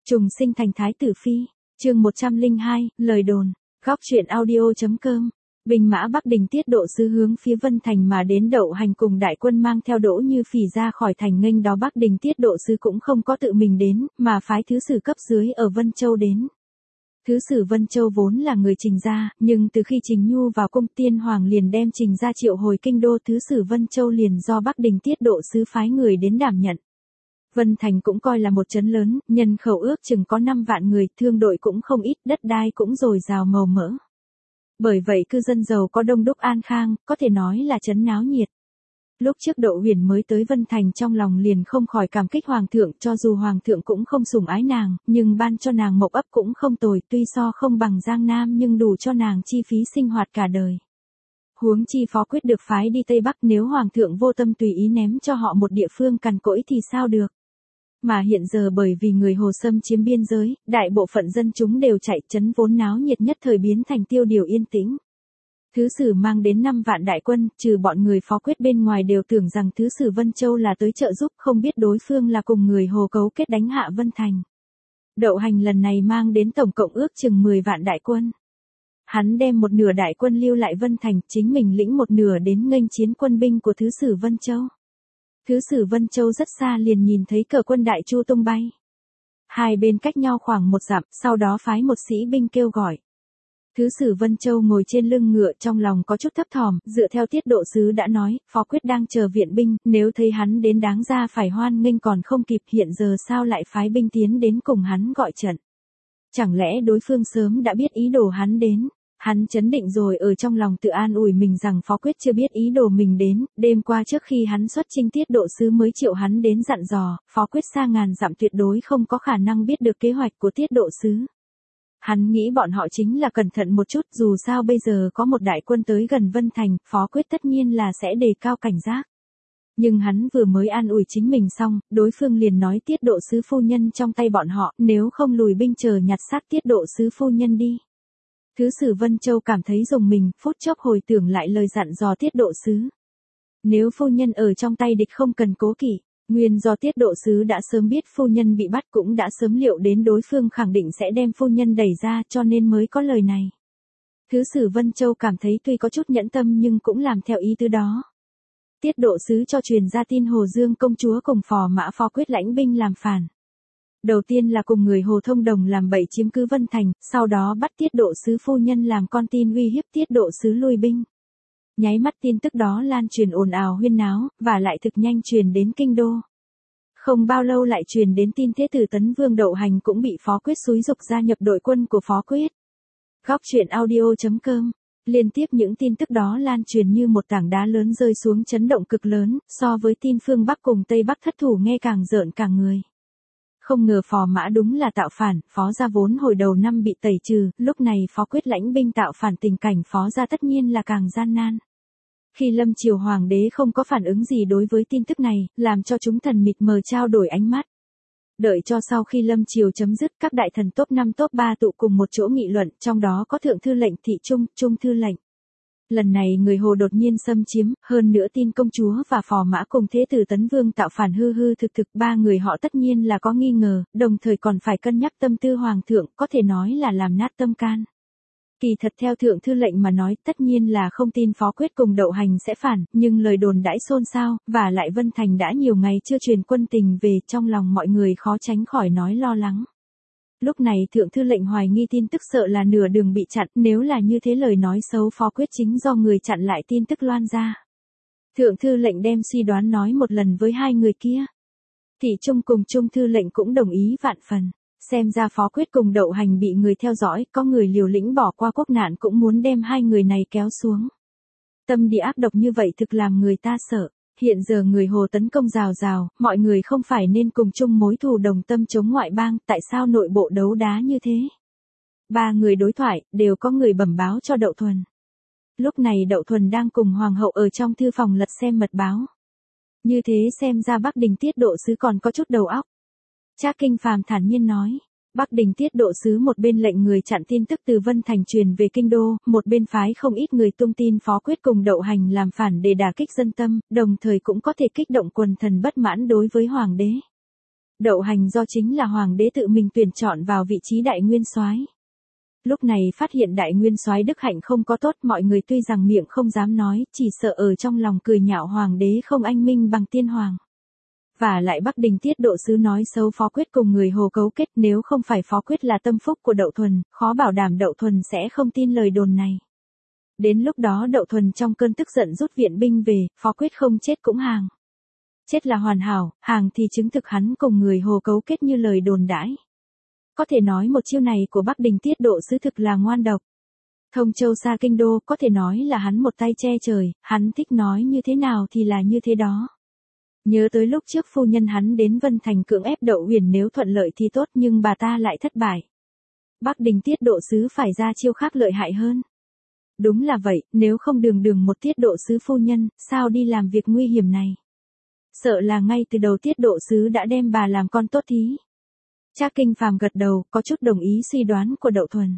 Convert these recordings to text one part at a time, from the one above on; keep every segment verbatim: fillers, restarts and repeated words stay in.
Trùng sinh thành thái tử phi, chương một trăm lẻ hai, lời đồn, góc truyện audio.com. Binh mã Bắc Đình tiết độ sứ hướng phía Vân Thành mà đến Đậu Hành cùng đại quân mang theo Đỗ Như Phỉ ra khỏi thành nghênh đó. Bắc Đình tiết độ sứ cũng không có tự mình đến, mà phái thứ sử cấp dưới ở Vân Châu đến. Thứ sử Vân Châu vốn là người Trình gia, nhưng từ khi Trình Nhu vào cung Tiên Hoàng liền đem Trình gia triệu hồi kinh đô. Thứ sử Vân Châu liền do Bắc Đình tiết độ sứ phái người đến đảm nhận. Vân Thành cũng coi là một trấn lớn, nhân khẩu ước chừng có năm vạn người, thương đội cũng không ít, đất đai cũng dồi dào màu mỡ. Bởi vậy cư dân giàu có đông đúc an khang, có thể nói là trấn náo nhiệt. Lúc trước Đậu Huyền mới tới Vân Thành trong lòng liền không khỏi cảm kích Hoàng thượng, cho dù Hoàng thượng cũng không sủng ái nàng, nhưng ban cho nàng mộc ấp cũng không tồi, tuy so không bằng Giang Nam nhưng đủ cho nàng chi phí sinh hoạt cả đời. Huống chi Phó Quyết được phái đi Tây Bắc, nếu Hoàng thượng vô tâm tùy ý ném cho họ một địa phương cằn cỗi thì sao được. Mà hiện giờ bởi vì người Hồ xâm chiếm biên giới, đại bộ phận dân chúng đều chạy, trấn vốn náo nhiệt nhất thời biến thành tiêu điều yên tĩnh. Thứ sử mang đến năm vạn đại quân, trừ bọn người Phó Quyết bên ngoài đều tưởng rằng thứ sử Vân Châu là tới trợ giúp, không biết đối phương là cùng người Hồ cấu kết đánh hạ Vân Thành. Đậu Hành lần này mang đến tổng cộng ước chừng mười vạn đại quân. Hắn đem một nửa đại quân lưu lại Vân Thành, chính mình lĩnh một nửa đến nghênh chiến quân binh của thứ sử Vân Châu. Thứ sử Vân Châu rất xa liền nhìn thấy cờ quân đại chu tung bay. Hai bên cách nhau khoảng một dặm, sau đó phái một sĩ binh kêu gọi. Thứ sử Vân Châu ngồi trên lưng ngựa, trong lòng có chút thấp thỏm, dựa theo tiết độ sứ đã nói, Phó Quyết đang chờ viện binh, nếu thấy hắn đến đáng ra phải hoan nghênh còn không kịp, hiện giờ sao lại phái binh tiến đến cùng hắn gọi trận. Chẳng lẽ đối phương sớm đã biết ý đồ hắn đến. Hắn chấn định rồi ở trong lòng tự an ủi mình rằng Phó Quyết chưa biết ý đồ mình đến, đêm qua trước khi hắn xuất chinh tiết độ sứ mới triệu hắn đến dặn dò, Phó Quyết xa ngàn dặm tuyệt đối không có khả năng biết được kế hoạch của tiết độ sứ. Hắn nghĩ bọn họ chính là cẩn thận một chút, dù sao bây giờ có một đại quân tới gần Vân Thành, Phó Quyết tất nhiên là sẽ đề cao cảnh giác. Nhưng hắn vừa mới an ủi chính mình xong, đối phương liền nói tiết độ sứ phu nhân trong tay bọn họ, nếu không lùi binh chờ nhặt xác tiết độ sứ phu nhân đi. Thứ sử Vân Châu cảm thấy rùng mình, phút chốc hồi tưởng lại lời dặn dò tiết độ sứ. Nếu phu nhân ở trong tay địch không cần cố kỵ, nguyên do tiết độ sứ đã sớm biết phu nhân bị bắt, cũng đã sớm liệu đến đối phương khẳng định sẽ đem phu nhân đẩy ra, cho nên mới có lời này. Thứ sử Vân Châu cảm thấy tuy có chút nhẫn tâm nhưng cũng làm theo ý tứ đó. Tiết độ sứ cho truyền ra tin Hồ Dương công chúa cùng phò mã Phó Quyết lãnh binh làm phản. Đầu tiên là cùng người Hồ thông đồng làm bậy chiếm cứ Vân Thành, sau đó bắt tiết độ sứ phu nhân làm con tin uy hiếp tiết độ sứ lui binh. Nháy mắt tin tức đó lan truyền ồn ào huyên náo, và lại thực nhanh truyền đến kinh đô. Không bao lâu lại truyền đến tin thế tử Tấn Vương Đậu Hành cũng bị Phó Quyết xúi giục gia nhập đội quân của Phó Quyết. Góc truyện audio.com. Liên tiếp những tin tức đó lan truyền như một tảng đá lớn rơi xuống, chấn động cực lớn, so với tin phương Bắc cùng Tây Bắc thất thủ nghe càng rợn cả người. Không ngờ phò mã đúng là tạo phản, Phó gia vốn hồi đầu năm bị tẩy trừ, lúc này Phó Quyết lãnh binh tạo phản, tình cảnh Phó gia tất nhiên là càng gian nan. Khi Lâm Triều Hoàng đế không có phản ứng gì đối với tin tức này, làm cho chúng thần mịt mờ trao đổi ánh mắt. Đợi cho sau khi Lâm Triều chấm dứt, các đại thần top năm top ba tụ cùng một chỗ nghị luận, trong đó có Thượng Thư lệnh Thị Trung, Trung Thư lệnh. Lần này người Hồ đột nhiên xâm chiếm, hơn nữa tin công chúa và phò mã cùng thế tử Tấn Vương tạo phản hư hư thực thực, ba người họ tất nhiên là có nghi ngờ, đồng thời còn phải cân nhắc tâm tư Hoàng thượng, có thể nói là làm nát tâm can. Kỳ thật theo Thượng Thư lệnh mà nói, tất nhiên là không tin Phó Quyết cùng Đậu Hành sẽ phản, nhưng lời đồn đãi xôn xao, và lại Vân Thành đã nhiều ngày chưa truyền quân tình về, trong lòng mọi người khó tránh khỏi nói lo lắng. Lúc này Thượng Thư lệnh hoài nghi tin tức, sợ là nửa đường bị chặn, nếu là như thế lời nói xấu Phó Quyết chính do người chặn lại tin tức loan ra. Thượng Thư lệnh đem suy đoán nói một lần với hai người kia. Thị Trung cùng Trung Thư lệnh cũng đồng ý vạn phần. Xem ra Phó Quyết cùng Đậu Hành bị người theo dõi, có người liều lĩnh bỏ qua quốc nạn cũng muốn đem hai người này kéo xuống. Tâm địa ác độc như vậy thực làm người ta sợ. Hiện giờ người Hồ tấn công rào rào, mọi người không phải nên cùng chung mối thù đồng tâm chống ngoại bang, tại sao nội bộ đấu đá như thế? Ba người đối thoại, đều có người bẩm báo cho Đậu Thuần. Lúc này Đậu Thuần đang cùng Hoàng hậu ở trong thư phòng lật xem mật báo. Như thế xem ra Bắc Đình tiết độ sứ còn có chút đầu óc. Trác Kinh Phàm thản nhiên nói. Bắc Đình tiết độ sứ một bên lệnh người chặn tin tức từ Vân Thành truyền về kinh đô, một bên phái không ít người tung tin Phó Quyết cùng Đậu Hành làm phản để đả kích dân tâm, đồng thời cũng có thể kích động quần thần bất mãn đối với hoàng đế. Đậu Hành do chính là hoàng đế tự mình tuyển chọn vào vị trí đại nguyên soái. Lúc này phát hiện đại nguyên soái đức hạnh không có tốt, mọi người tuy rằng miệng không dám nói, chỉ sợ ở trong lòng cười nhạo hoàng đế không anh minh bằng tiên hoàng. Và lại Bắc Đình tiết độ sứ nói xấu Phó Quyết cùng người Hồ cấu kết, nếu không phải Phó Quyết là tâm phúc của Đậu Thuần, khó bảo đảm Đậu Thuần sẽ không tin lời đồn này. Đến lúc đó Đậu Thuần trong cơn tức giận rút viện binh về, Phó Quyết không chết cũng hàng. Chết là hoàn hảo, hàng thì chứng thực hắn cùng người Hồ cấu kết như lời đồn đãi. Có thể nói một chiêu này của Bắc Đình tiết độ sứ thực là ngoan độc. Thông Châu xa kinh đô, có thể nói là hắn một tay che trời, hắn thích nói như thế nào thì là như thế đó. Nhớ tới lúc trước phu nhân hắn đến Vân Thành cưỡng ép Đậu Huyền, nếu thuận lợi thì tốt nhưng bà ta lại thất bại. Bắc Đình tiết độ sứ phải ra chiêu khác lợi hại hơn. Đúng là vậy, nếu không đường đường một tiết độ sứ phu nhân, sao đi làm việc nguy hiểm này? Sợ là ngay từ đầu tiết độ sứ đã đem bà làm con tốt thí. Trác Kinh Phàm gật đầu, có chút đồng ý suy đoán của Đậu Thuần.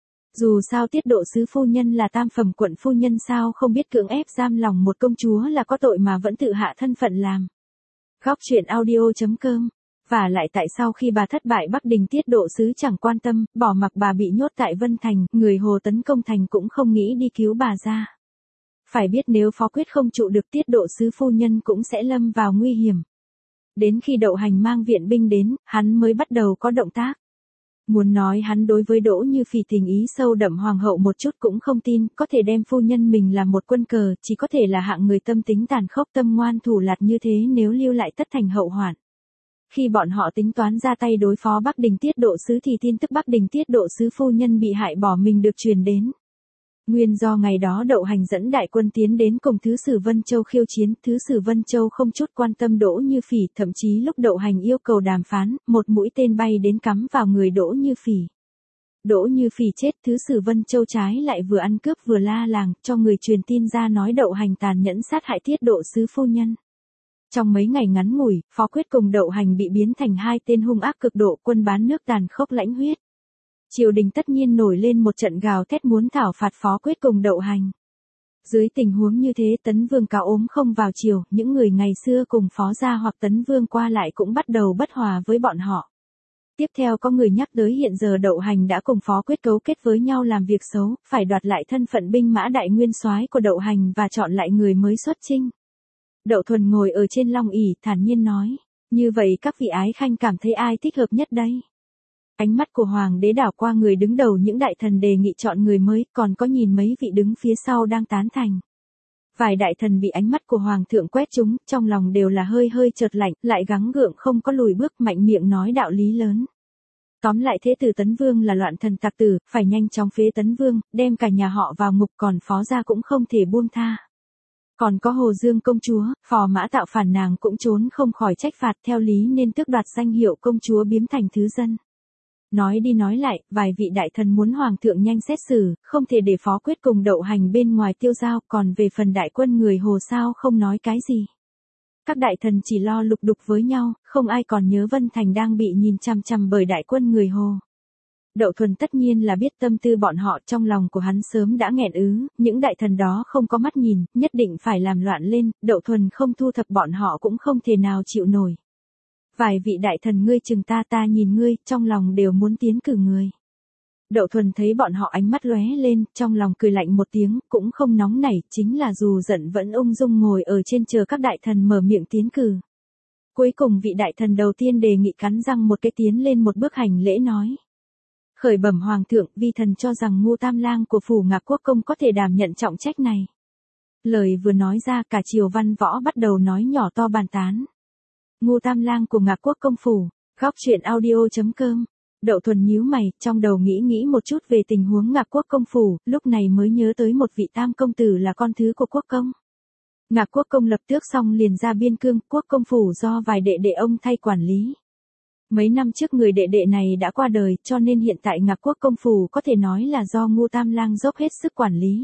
Dù sao tiết độ sứ phu nhân là tam phẩm quận phu nhân, sao không biết cưỡng ép giam lòng một công chúa là có tội mà vẫn tự hạ thân phận làm. Góc truyện audio chấm com. Và lại tại sao khi bà thất bại Bắc Đình tiết độ sứ chẳng quan tâm, bỏ mặc bà bị nhốt tại Vân Thành, người Hồ tấn công thành cũng không nghĩ đi cứu bà ra. Phải biết nếu Phó Quyết không trụ được tiết độ sứ phu nhân cũng sẽ lâm vào nguy hiểm. Đến khi Đậu Hành mang viện binh đến, hắn mới bắt đầu có động tác. Muốn nói hắn đối với Đỗ Như Phỉ tình ý sâu đậm, hoàng hậu một chút cũng không tin, có thể đem phu nhân mình làm một quân cờ, chỉ có thể là hạng người tâm tính tàn khốc, tâm ngoan thủ lạt như thế, nếu lưu lại tất thành hậu hoạn. Khi bọn họ tính toán ra tay đối phó Bắc Đình tiết độ sứ thì tin tức Bắc Đình tiết độ sứ phu nhân bị hại bỏ mình được truyền đến. Nguyên do ngày đó Đậu Hành dẫn đại quân tiến đến cùng Thứ sử Vân Châu khiêu chiến, Thứ sử Vân Châu không chút quan tâm Đỗ Như Phỉ, thậm chí lúc Đậu Hành yêu cầu đàm phán, một mũi tên bay đến cắm vào người Đỗ Như Phỉ. Đỗ Như Phỉ chết, Thứ sử Vân Châu trái lại vừa ăn cướp vừa la làng, cho người truyền tin ra nói Đậu Hành tàn nhẫn sát hại tiết độ sứ phu nhân. Trong mấy ngày ngắn ngủi, Phó Quyết cùng Đậu Hành bị biến thành hai tên hung ác cực độ, quân bán nước tàn khốc lãnh huyết. Triều đình tất nhiên nổi lên một trận gào thét muốn thảo phạt Phó Quyết cùng Đậu Hành. Dưới tình huống như thế, Tấn Vương cáo ốm không vào triều, những người ngày xưa cùng Phó gia hoặc Tấn Vương qua lại cũng bắt đầu bất hòa với bọn họ. Tiếp theo có người nhắc tới hiện giờ Đậu Hành đã cùng Phó Quyết cấu kết với nhau làm việc xấu, phải đoạt lại thân phận binh mã đại nguyên soái của Đậu Hành và chọn lại người mới xuất chinh. Đậu Thuần ngồi ở trên long ỷ thản nhiên nói, như vậy các vị ái khanh cảm thấy ai thích hợp nhất đây? Ánh mắt của hoàng đế đảo qua người đứng đầu những đại thần đề nghị chọn người mới, còn có nhìn mấy vị đứng phía sau đang tán thành. Vài đại thần bị ánh mắt của hoàng thượng quét trúng, trong lòng đều là hơi hơi chợt lạnh, lại gắng gượng không có lùi bước, mạnh miệng nói đạo lý lớn. Tóm lại thế tử Tấn Vương là loạn thần tặc tử, phải nhanh chóng phế Tấn Vương, đem cả nhà họ vào ngục, còn Phó gia cũng không thể buông tha. Còn có Hồ Dương công chúa, Phò Mã tạo phản, nàng cũng trốn không khỏi trách phạt, theo lý nên tước đoạt danh hiệu công chúa biếm thành thứ dân. Nói đi nói lại, vài vị đại thần muốn hoàng thượng nhanh xét xử, không thể để Phó Quyết cùng Đậu Hành bên ngoài tiêu dao, còn về phần đại quân người Hồ sao không nói cái gì. Các đại thần chỉ lo lục đục với nhau, không ai còn nhớ Vân Thành đang bị nhìn chằm chằm bởi đại quân người Hồ. Đậu Thuần tất nhiên là biết tâm tư bọn họ, trong lòng của hắn sớm đã nghẹn ứ, những đại thần đó không có mắt nhìn, nhất định phải làm loạn lên, Đậu Thuần không thu thập bọn họ cũng không thể nào chịu nổi. Vài vị đại thần ngươi chừng ta, ta nhìn ngươi, trong lòng đều muốn tiến cử người. Đậu Thuần thấy bọn họ ánh mắt lóe lên, trong lòng cười lạnh một tiếng, cũng không nóng nảy, chính là dù giận vẫn ung dung ngồi ở trên chờ các đại thần mở miệng tiến cử. Cuối cùng vị đại thần đầu tiên đề nghị cắn răng một cái tiến lên một bước hành lễ nói. Khởi bẩm hoàng thượng, vi thần cho rằng Ngô Tam Lang của phủ Ngạc Quốc công có thể đảm nhận trọng trách này. Lời vừa nói ra, cả triều văn võ bắt đầu nói nhỏ to bàn tán. Ngô Tam Lang của Ngạc Quốc công phủ, góc truyện audio chấm com. Đậu Thuần nhíu mày, trong đầu nghĩ nghĩ một chút về tình huống Ngạc Quốc công phủ, lúc này mới nhớ tới một vị tam công tử là con thứ của quốc công. Ngạc Quốc công lập tước xong liền ra biên cương, quốc công phủ do vài đệ đệ ông thay quản lý. Mấy năm trước người đệ đệ này đã qua đời, cho nên hiện tại Ngạc Quốc công phủ có thể nói là do Ngô Tam Lang dốc hết sức quản lý.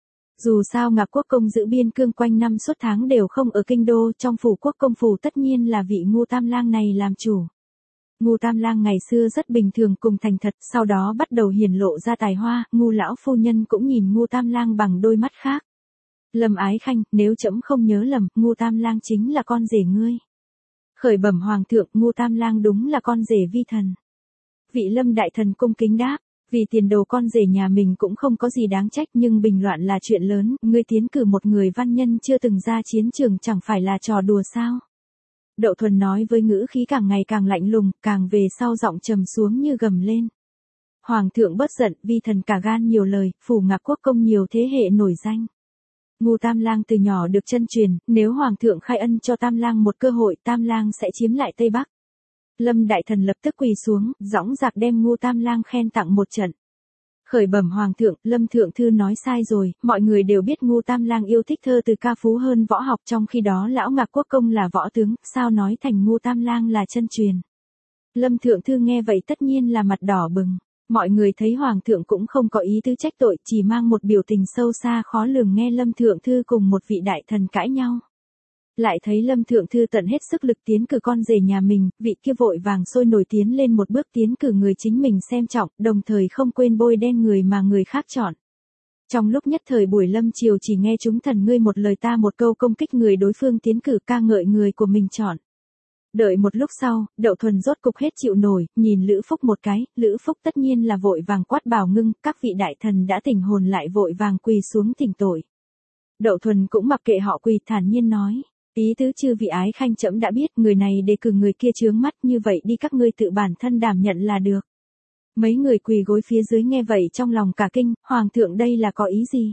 Dù sao Ngạc Quốc công giữ biên cương quanh năm suốt tháng đều không ở kinh đô, trong phủ quốc công phủ tất nhiên là vị Ngô Tam Lang này làm chủ. Ngô Tam Lang ngày xưa rất bình thường cùng thành thật, sau đó bắt đầu hiển lộ ra tài hoa, Ngô lão phu nhân cũng nhìn Ngô Tam Lang bằng đôi mắt khác. Lâm ái khanh, nếu trẫm không nhớ lầm, Ngô Tam Lang chính là con rể ngươi. Khởi bẩm hoàng thượng, Ngô Tam Lang đúng là con rể vi thần. Vị Lâm đại thần cung kính đáp, vì tiền đồ con rể nhà mình cũng không có gì đáng trách, nhưng bình loạn là chuyện lớn, ngươi tiến cử một người văn nhân chưa từng ra chiến trường chẳng phải là trò đùa sao? Đậu Thuần nói với ngữ khí càng ngày càng lạnh lùng, càng về sau giọng trầm xuống như gầm lên. Hoàng thượng bớt giận, vi thần cả gan nhiều lời, phủ Ngạc Quốc công nhiều thế hệ nổi danh. Ngô Tam Lang từ nhỏ được chân truyền, nếu Hoàng thượng khai ân cho Tam Lang một cơ hội, Tam Lang sẽ chiếm lại Tây Bắc. Lâm đại thần lập tức quỳ xuống, dõng dạc đem Ngô Tam Lang khen tặng một trận. Khởi bẩm Hoàng thượng, Lâm thượng thư nói sai rồi, mọi người đều biết Ngô Tam Lang yêu thích thơ từ ca phú hơn võ học, trong khi đó lão Ngạc Quốc công là võ tướng, sao nói thành Ngô Tam Lang là chân truyền. Lâm thượng thư nghe vậy tất nhiên là mặt đỏ bừng. Mọi người thấy Hoàng thượng cũng không có ý tứ trách tội, chỉ mang một biểu tình sâu xa khó lường nghe Lâm thượng thư cùng một vị đại thần cãi nhau. Lại thấy Lâm thượng thư tận hết sức lực tiến cử con rể nhà mình, vị kia vội vàng sôi nổi tiến lên một bước tiến cử người chính mình xem trọng, đồng thời không quên bôi đen người mà người khác chọn. Trong lúc nhất thời buổi lâm triều chỉ nghe chúng thần ngươi một lời ta một câu công kích người đối phương tiến cử, ca ngợi người của mình chọn. Đợi một lúc sau, Đậu Thuần rốt cục hết chịu nổi, nhìn Lữ Phúc một cái, Lữ Phúc tất nhiên là vội vàng quát bảo ngưng, các vị đại thần đã tỉnh hồn lại vội vàng quỳ xuống thỉnh tội. Đậu Thuần cũng mặc kệ họ quỳ, thản nhiên nói, ý tứ chư vị ái khanh trẫm đã biết, người này đề cử người kia chướng mắt, như vậy đi các ngươi tự bản thân đảm nhận là được. Mấy người quỳ gối phía dưới nghe vậy trong lòng cả kinh, Hoàng thượng đây là có ý gì?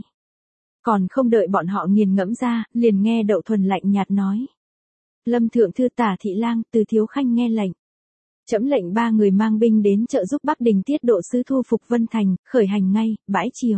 Còn không đợi bọn họ nghiền ngẫm ra, liền nghe Đậu Thuần lạnh nhạt nói. Lâm thượng thư Tả Thị Lang, Từ thiếu khanh nghe lệnh. Trẫm lệnh ba người mang binh đến trợ giúp Bắc Đình tiết độ sứ thu phục Vân Thành, khởi hành ngay, bãi triều.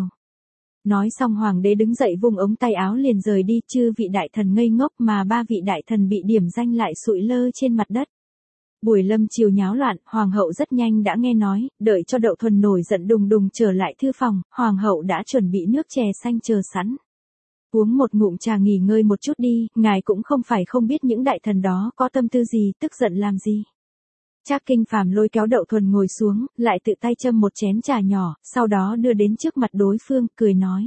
Nói xong hoàng đế đứng dậy vung ống tay áo liền rời đi, chư vị đại thần ngây ngốc mà ba vị đại thần bị điểm danh lại sụi lơ trên mặt đất. Buổi lâm chiều nháo loạn, hoàng hậu rất nhanh đã nghe nói, đợi cho Đậu Thuần nổi giận đùng đùng trở lại thư phòng, hoàng hậu đã chuẩn bị nước chè xanh chờ sẵn. Uống một ngụm trà nghỉ ngơi một chút đi, ngài cũng không phải không biết những đại thần đó có tâm tư gì, tức giận làm gì. Trác Kinh Phàm lôi kéo Đậu Thuần ngồi xuống, lại tự tay châm một chén trà nhỏ, sau đó đưa đến trước mặt đối phương, cười nói.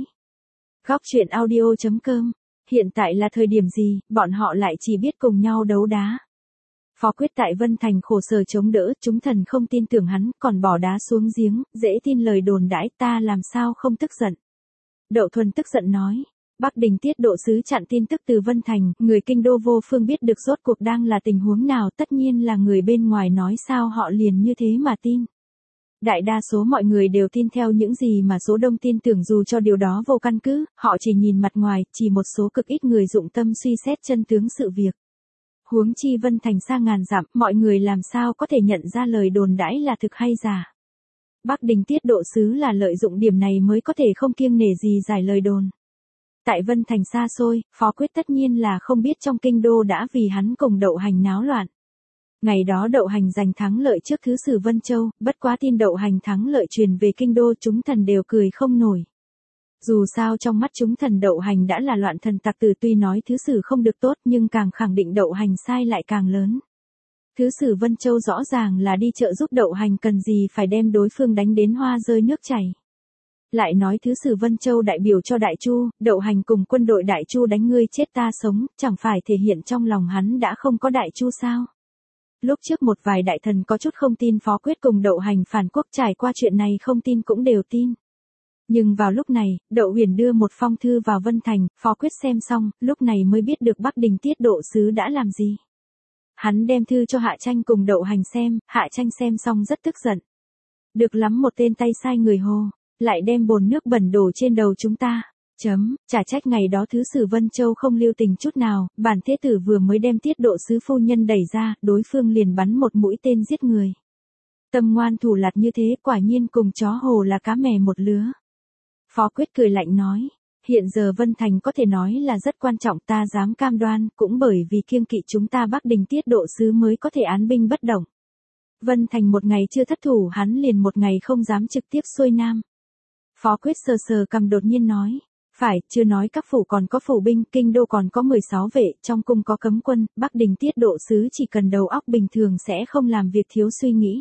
Góc truyện audio chấm com, hiện tại là thời điểm gì, bọn họ lại chỉ biết cùng nhau đấu đá. Phó Quyết tại Vân Thành khổ sở chống đỡ, chúng thần không tin tưởng hắn, còn bỏ đá xuống giếng, dễ tin lời đồn đãi, ta làm sao không tức giận. Đậu Thuần tức giận nói. Bắc Đình tiết độ sứ chặn tin tức từ Vân Thành, người kinh đô vô phương biết được rốt cuộc đang là tình huống nào, tất nhiên là người bên ngoài nói sao họ liền như thế mà tin. Đại đa số mọi người đều tin theo những gì mà số đông tin tưởng dù cho điều đó vô căn cứ, họ chỉ nhìn mặt ngoài, chỉ một số cực ít người dụng tâm suy xét chân tướng sự việc. Huống chi Vân Thành xa ngàn dặm, mọi người làm sao có thể nhận ra lời đồn đãi là thực hay giả. Bắc Đình tiết độ sứ là lợi dụng điểm này mới có thể không kiêng nể gì giải lời đồn. Tại Vân Thành xa xôi, Phó Quyết tất nhiên là không biết trong kinh đô đã vì hắn cùng Đậu Hành náo loạn. Ngày đó Đậu Hành giành thắng lợi trước thứ sử Vân Châu, bất quá tin Đậu Hành thắng lợi truyền về kinh đô chúng thần đều cười không nổi. Dù sao trong mắt chúng thần Đậu Hành đã là loạn thần tặc tử, tuy nói thứ sử không được tốt nhưng càng khẳng định Đậu Hành sai lại càng lớn. Thứ sử Vân Châu rõ ràng là đi trợ giúp Đậu Hành, cần gì phải đem đối phương đánh đến hoa rơi nước chảy. Lại nói thứ sử Vân Châu đại biểu cho Đại Chu, Đậu Hành cùng quân đội Đại Chu đánh ngươi chết ta sống, chẳng phải thể hiện trong lòng hắn đã không có Đại Chu sao? Lúc trước một vài đại thần có chút không tin Phó Quyết cùng Đậu Hành phản quốc, trải qua chuyện này không tin cũng đều tin. Nhưng vào lúc này, Đậu Huyền đưa một phong thư vào Vân Thành, Phó Quyết xem xong, lúc này mới biết được Bắc Đình tiết độ sứ đã làm gì. Hắn đem thư cho Hạ Tranh cùng Đậu Hành xem, Hạ Tranh xem xong rất tức giận. Được lắm một tên tay sai người hồ. Lại đem bồn nước bẩn đổ trên đầu chúng ta. Chấm, chả trách ngày đó thứ sử Vân Châu không lưu tình chút nào, bản thế tử vừa mới đem tiết độ sứ phu nhân đẩy ra, đối phương liền bắn một mũi tên giết người. Tâm ngoan thủ lạt như thế, quả nhiên cùng chó hồ là cá mè một lứa. Phó Quyết cười lạnh nói, hiện giờ Vân Thành có thể nói là rất quan trọng, ta dám cam đoan, cũng bởi vì kiêng kỵ chúng ta Bắc Đình tiết độ sứ mới có thể án binh bất động. Vân Thành một ngày chưa thất thủ hắn liền một ngày không dám trực tiếp xuôi nam. Phó Quyết sờ sờ cằm đột nhiên nói, phải, chưa nói các phủ còn có phủ binh, kinh đô còn có mười sáu vệ, trong cung có cấm quân, Bắc Đình tiết độ sứ chỉ cần đầu óc bình thường sẽ không làm việc thiếu suy nghĩ.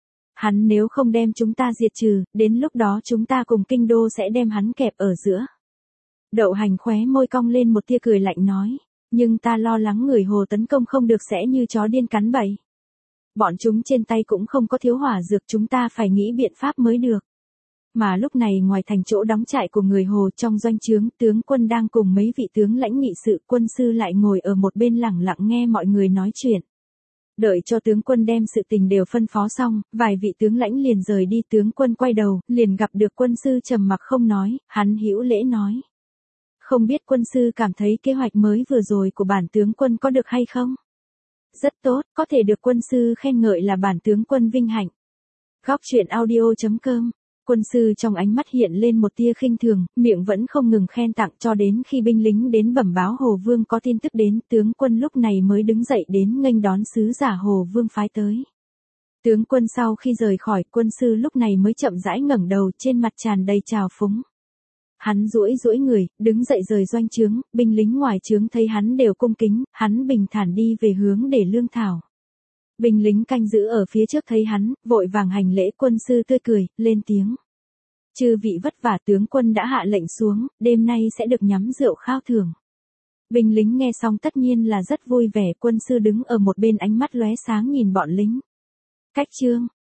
Hắn nếu không đem chúng ta diệt trừ, đến lúc đó chúng ta cùng kinh đô sẽ đem hắn kẹp ở giữa. Đậu Hành khóe môi cong lên một tia cười lạnh nói, Nhưng ta lo lắng người Hồ tấn công không được sẽ như chó điên cắn bậy. Bọn chúng trên tay cũng không có thiếu hỏa dược, chúng ta phải nghĩ biện pháp mới được. Mà lúc này ngoài thành chỗ đóng trại của người Hồ trong doanh trướng, tướng quân đang cùng mấy vị tướng lãnh nghị sự, quân sư lại ngồi ở một bên lẳng lặng nghe mọi người nói chuyện. Đợi cho tướng quân đem sự tình đều phân phó xong, vài vị tướng lãnh liền rời đi, tướng quân quay đầu, liền gặp được quân sư trầm mặc không nói, hắn hữu lễ nói. Không biết quân sư cảm thấy kế hoạch mới vừa rồi của bản tướng quân có được hay không? Rất tốt, có thể được quân sư khen ngợi là bản tướng quân vinh hạnh. Góc truyện audio chấm com. Quân sư trong ánh mắt hiện lên một tia khinh thường, miệng vẫn không ngừng khen tặng cho đến khi binh lính đến bẩm báo Hồ Vương có tin tức đến, tướng quân lúc này mới đứng dậy đến nghênh đón sứ giả Hồ Vương phái tới. Tướng quân sau khi rời khỏi, quân sư lúc này mới chậm rãi ngẩng đầu, trên mặt tràn đầy trào phúng. Hắn duỗi duỗi người, đứng dậy rời doanh trướng, binh lính ngoài trướng thấy hắn đều cung kính, hắn bình thản đi về hướng để lương thảo. Binh lính canh giữ ở phía trước thấy hắn, vội vàng hành lễ, quân sư tươi cười, lên tiếng. Chư vị vất vả, tướng quân đã hạ lệnh xuống, đêm nay sẽ được nhắm rượu khao thưởng. Binh lính nghe xong tất nhiên là rất vui vẻ, quân sư đứng ở một bên ánh mắt lóe sáng nhìn bọn lính. Cách chương,